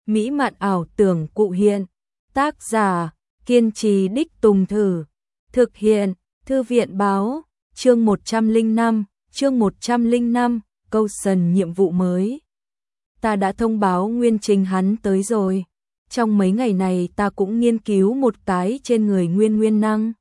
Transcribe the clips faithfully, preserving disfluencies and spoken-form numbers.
mỹ mạn ảo tưởng cụ hiện. Tác giả, kiên trì đích tùng thử. Thực hiện, Thư viện báo, chương một trăm lẻ năm, chương một trăm lẻ năm, câu sần nhiệm vụ mới. Ta đã thông báo nguyên trình hắn tới rồi. Trong mấy ngày này ta cũng nghiên cứu một cái trên người nguyên nguyên năng.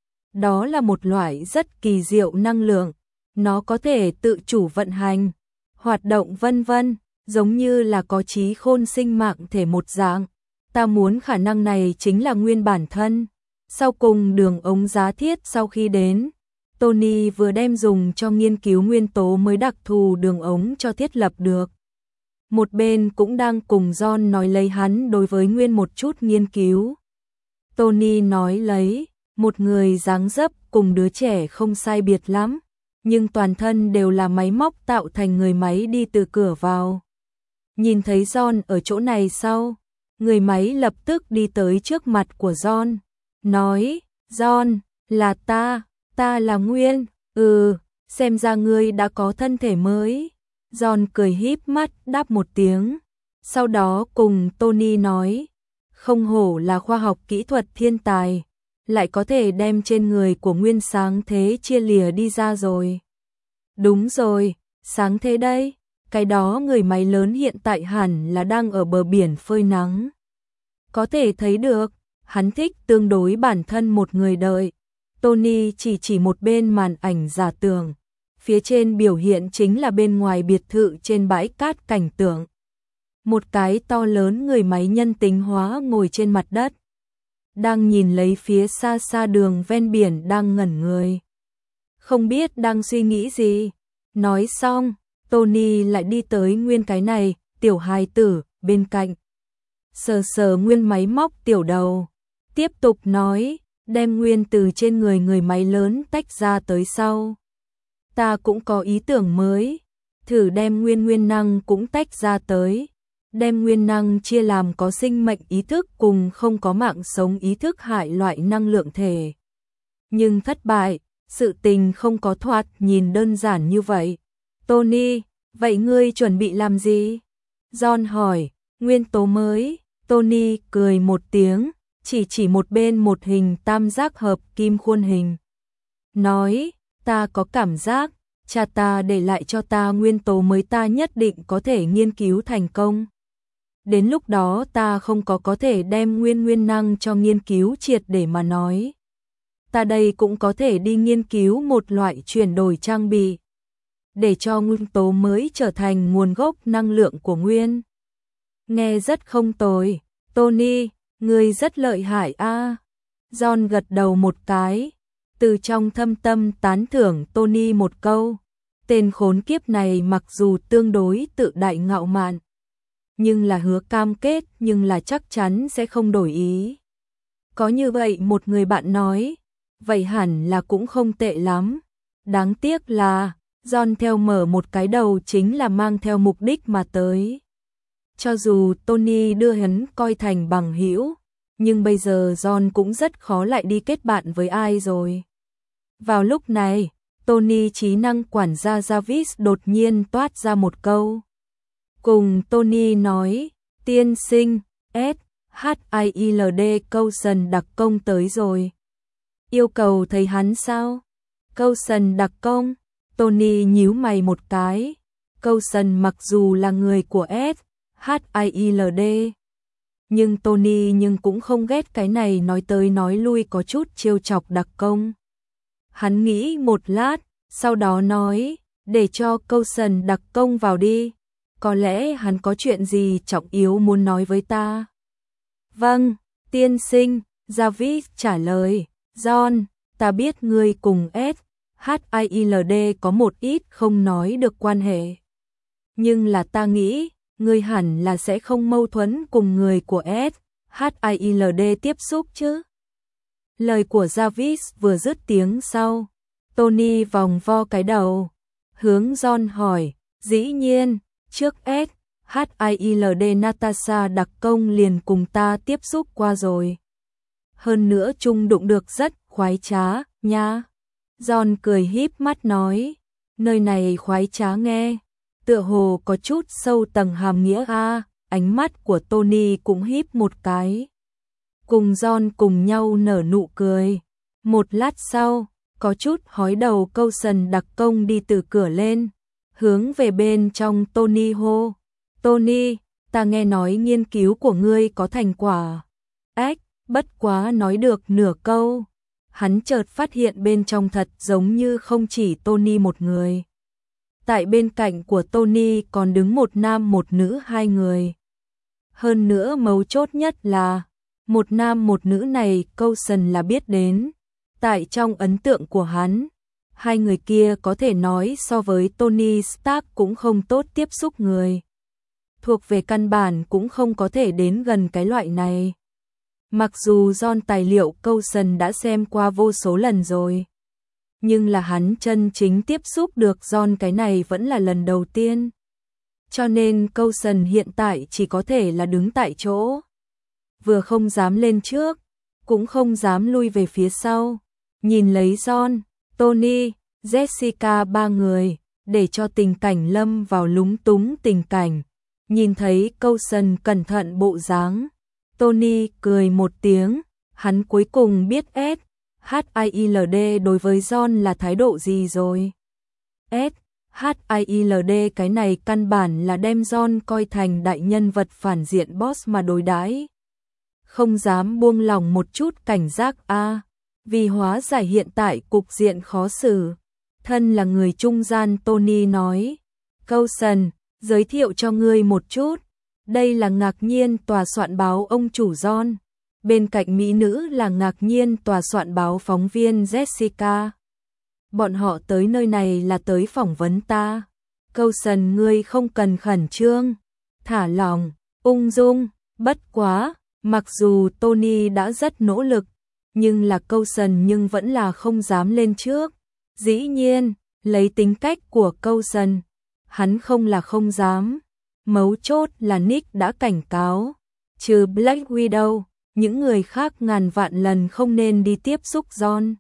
Đó là một loại rất kỳ diệu năng lượng. Nó có thể tự chủ vận hành, hoạt động vân vân, giống như là có trí khôn sinh mạng thể một dạng. Ta muốn khả năng này chính là nguyên bản thân. Sau cùng đường ống giá thiết sau khi đến, Tony vừa đem dùng cho nghiên cứu nguyên tố mới đặc thù đường ống cho thiết lập được. Một bên cũng đang cùng John nói lấy hắn đối với nguyên một chút nghiên cứu. Tony nói lấy, một người dáng dấp cùng đứa trẻ không sai biệt lắm, nhưng toàn thân đều là máy móc tạo thành người máy đi từ cửa vào. Nhìn thấy John ở chỗ này sau, người máy lập tức đi tới trước mặt của John, nói, John, là ta, ta là Nguyên, ừ, xem ra ngươi đã có thân thể mới. John cười híp mắt đáp một tiếng, sau đó cùng Tony nói, không hổ là khoa học kỹ thuật thiên tài, lại có thể đem trên người của Nguyên sáng thế chia lìa đi ra rồi. Đúng rồi, sáng thế đây, cái đó người máy lớn hiện tại hẳn là đang ở bờ biển phơi nắng. Có thể thấy được, hắn thích tương đối bản thân một người đợi. Tony chỉ chỉ một bên màn ảnh giả tưởng, phía trên biểu hiện chính là bên ngoài biệt thự trên bãi cát cảnh tượng. Một cái to lớn người máy nhân tính hóa ngồi trên mặt đất, đang nhìn lấy phía xa xa đường ven biển đang ngẩn người. Không biết đang suy nghĩ gì. Nói xong, Tony lại đi tới Nguyên cái này, tiểu hài tử, bên cạnh. Sờ sờ Nguyên máy móc tiểu đầu. Tiếp tục nói, đem Nguyên từ trên người người máy lớn tách ra tới sau. Ta cũng có ý tưởng mới, thử đem Nguyên nguyên năng cũng tách ra tới. Đem nguyên năng chia làm có sinh mệnh ý thức cùng không có mạng sống ý thức hại loại năng lượng thể. Nhưng thất bại, sự tình không có thoạt nhìn đơn giản như vậy. Tony, vậy ngươi chuẩn bị làm gì? John hỏi, nguyên tố mới. Tony cười một tiếng, chỉ chỉ một bên một hình tam giác hợp kim khuôn hình. Nói, ta có cảm giác, cha ta để lại cho ta nguyên tố mới ta nhất định có thể nghiên cứu thành công. Đến lúc đó ta không có có thể đem nguyên nguyên năng cho nghiên cứu triệt để mà nói. Ta đây cũng có thể đi nghiên cứu một loại chuyển đổi trang bị, để cho nguyên tố mới trở thành nguồn gốc năng lượng của nguyên. Nghe rất không tồi, Tony, ngươi rất lợi hại a. À. John gật đầu một cái, từ trong thâm tâm tán thưởng Tony một câu. Tên khốn kiếp này mặc dù tương đối tự đại ngạo mạn, nhưng là hứa cam kết nhưng là chắc chắn sẽ không đổi ý. Có như vậy một người bạn nói, vậy hẳn là cũng không tệ lắm. Đáng tiếc là, John theo mở một cái đầu chính là mang theo mục đích mà tới. Cho dù Tony đưa hắn coi thành bằng hữu, nhưng bây giờ John cũng rất khó lại đi kết bạn với ai rồi. Vào lúc này, Tony trí năng quản gia Jarvis đột nhiên toát ra một câu. Cùng Tony nói, tiên sinh, S, H I L D Coulson đặc công tới rồi. Yêu cầu thấy hắn sao? Coulson đặc công, Tony nhíu mày một cái. Coulson mặc dù là người của S, H I L D, nhưng Tony nhưng cũng không ghét cái này nói tới nói lui có chút trêu chọc đặc công. Hắn nghĩ một lát, sau đó nói, để cho Coulson đặc công vào đi. Có lẽ hắn có chuyện gì trọng yếu muốn nói với ta. Vâng, tiên sinh, Jarvis trả lời. John, ta biết ngươi cùng S, H I L D có một ít không nói được quan hệ. Nhưng là ta nghĩ, ngươi hẳn là sẽ không mâu thuẫn cùng người của S, H I L D tiếp xúc chứ. Lời của Jarvis vừa dứt tiếng sau, Tony vòng vo cái đầu, hướng John hỏi, dĩ nhiên. Trước S, H I L D Natasha đặc công liền cùng ta tiếp xúc qua rồi. Hơn nữa chung đụng được rất khoái trá, nha. John cười híp mắt nói, nơi này khoái trá nghe, tựa hồ có chút sâu tầng hàm nghĩa a. ánh mắt của Tony cũng híp một cái. Cùng John cùng nhau nở nụ cười. Một lát sau, có chút hói đầu Coulson đặc công đi từ cửa lên, hướng về bên trong Tony hô. Tony, ta nghe nói nghiên cứu của ngươi có thành quả. Ếch, bất quá nói được nửa câu. Hắn chợt phát hiện bên trong thật giống như không chỉ Tony một người. Tại bên cạnh của Tony còn đứng một nam một nữ hai người. Hơn nữa mấu chốt nhất là, một nam một nữ này Coulson là biết đến. Tại trong ấn tượng của hắn, hai người kia có thể nói so với Tony Stark cũng không tốt tiếp xúc người. Thuộc về căn bản cũng không có thể đến gần cái loại này. Mặc dù John tài liệu Coulson đã xem qua vô số lần rồi, nhưng là hắn chân chính tiếp xúc được John cái này vẫn là lần đầu tiên. Cho nên Coulson hiện tại chỉ có thể là đứng tại chỗ. Vừa không dám lên trước, cũng không dám lui về phía sau. Nhìn lấy John, Tony, Jessica ba người, để cho tình cảnh lâm vào lúng túng tình cảnh. Nhìn thấy Coulson cẩn thận bộ dáng, Tony cười một tiếng, hắn cuối cùng biết S H I L D đối với John là thái độ gì rồi. S H I L D cái này căn bản là đem John coi thành đại nhân vật phản diện boss mà đối đãi. Không dám buông lỏng một chút cảnh giác a, à, vì hóa giải hiện tại cục diện khó xử. Thân là người trung gian Tony nói, Coulson, giới thiệu cho ngươi một chút. Đây là Ngạc Nhiên tòa soạn báo ông chủ John. Bên cạnh mỹ nữ là Ngạc Nhiên tòa soạn báo phóng viên Jessica. Bọn họ tới nơi này là tới phỏng vấn ta. Coulson, ngươi không cần khẩn trương, thả lòng, ung dung. Bất quá, mặc dù Tony đã rất nỗ lực, nhưng là Coulson nhưng vẫn là không dám lên trước. Dĩ nhiên, lấy tính cách của Coulson, hắn không là không dám. Mấu chốt là Nick đã cảnh cáo, trừ Black Widow, những người khác ngàn vạn lần không nên đi tiếp xúc John,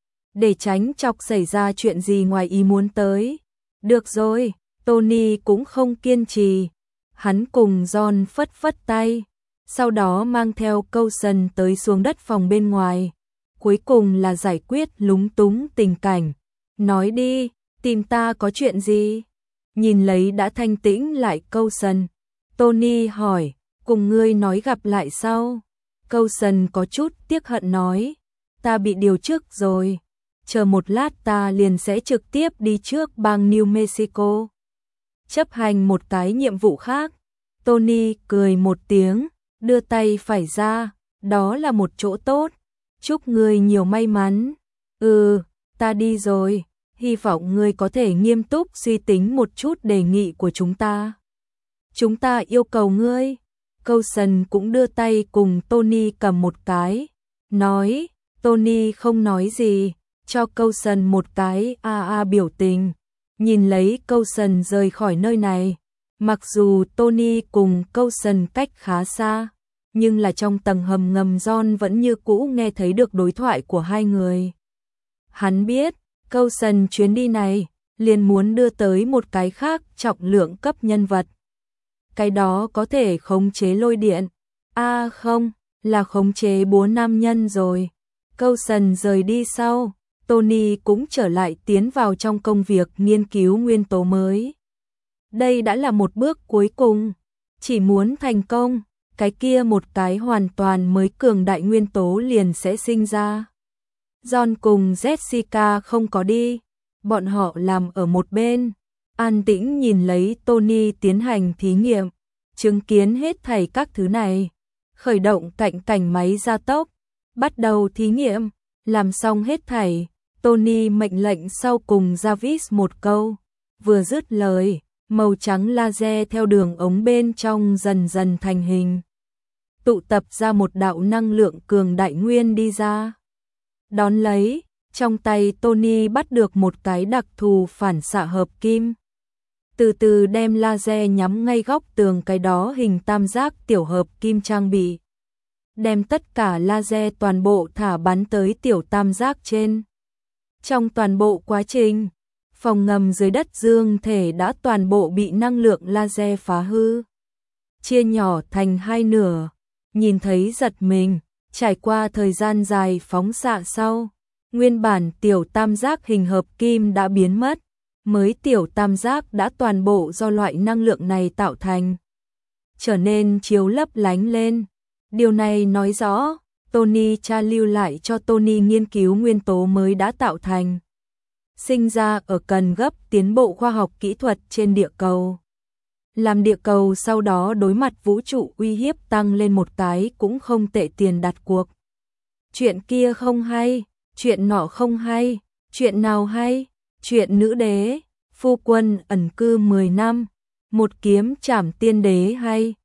để tránh chọc xảy ra chuyện gì ngoài ý muốn tới. Được rồi, Tony cũng không kiên trì, hắn cùng John phất phất tay, sau đó mang theo Coulson tới xuống đất phòng bên ngoài, cuối cùng là giải quyết lúng túng tình cảnh. Nói đi, tìm ta có chuyện gì? Nhìn lấy đã thanh tĩnh lại Coulson, Tony hỏi, cùng ngươi nói gặp lại sau. Coulson có chút tiếc hận nói, ta bị điều trước rồi, chờ một lát ta liền sẽ trực tiếp đi trước bang New Mexico, chấp hành một cái nhiệm vụ khác. Tony cười một tiếng, đưa tay phải ra, đó là một chỗ tốt, chúc ngươi nhiều may mắn. Ừ, ta đi rồi. Hy vọng ngươi có thể nghiêm túc suy tính một chút đề nghị của chúng ta. Chúng ta yêu cầu ngươi. Coulson cũng đưa tay cùng Tony cầm một cái, nói. Tony không nói gì, cho Coulson một cái a a biểu tình. Nhìn lấy Coulson rời khỏi nơi này. Mặc dù Tony cùng Coulson cách khá xa, nhưng là trong tầng hầm ngầm John vẫn như cũ nghe thấy được đối thoại của hai người. Hắn biết Coulson chuyến đi này liền muốn đưa tới một cái khác trọng lượng cấp nhân vật. Cái đó có thể khống chế lôi điện. À không, là khống chế búa nam nhân rồi. Coulson rời đi sau, Tony cũng trở lại tiến vào trong công việc nghiên cứu nguyên tố mới. Đây đã là một bước cuối cùng. Chỉ muốn thành công, cái kia một cái hoàn toàn mới cường đại nguyên tố liền sẽ sinh ra. John cùng Jessica không có đi, bọn họ làm ở một bên, an tĩnh nhìn lấy Tony tiến hành thí nghiệm, chứng kiến hết thảy các thứ này, khởi động cạnh cảnh máy gia tốc, bắt đầu thí nghiệm, làm xong hết thảy, Tony mệnh lệnh sau cùng Jarvis một câu, vừa dứt lời, màu trắng laser theo đường ống bên trong dần dần thành hình, tụ tập ra một đạo năng lượng cường đại nguyên đi ra. Đón lấy, trong tay Tony bắt được một cái đặc thù phản xạ hợp kim. Từ từ đem laser nhắm ngay góc tường cái đó hình tam giác tiểu hợp kim trang bị. Đem tất cả laser toàn bộ thả bắn tới tiểu tam giác trên. Trong toàn bộ quá trình, phòng ngầm dưới đất dương thể đã toàn bộ bị năng lượng laser phá hư. chia nhỏ thành hai nửa, nhìn thấy giật mình, trải qua thời gian dài phóng xạ sau, nguyên bản tiểu tam giác hình hợp kim đã biến mất, mới tiểu tam giác đã toàn bộ do loại năng lượng này tạo thành, trở nên chiếu lấp lánh lên. Điều này nói rõ, Tony cha lưu lại cho Tony nghiên cứu nguyên tố mới đã tạo thành, sinh ra ở cần gấp tiến bộ khoa học kỹ thuật trên địa cầu. Làm địa cầu sau đó đối mặt vũ trụ uy hiếp tăng lên một cái cũng không tệ tiền đặt cuộc. Chuyện kia không hay, chuyện nọ không hay, chuyện nào hay, chuyện nữ đế, phu quân ẩn cư mười năm, một kiếm trảm tiên đế hay.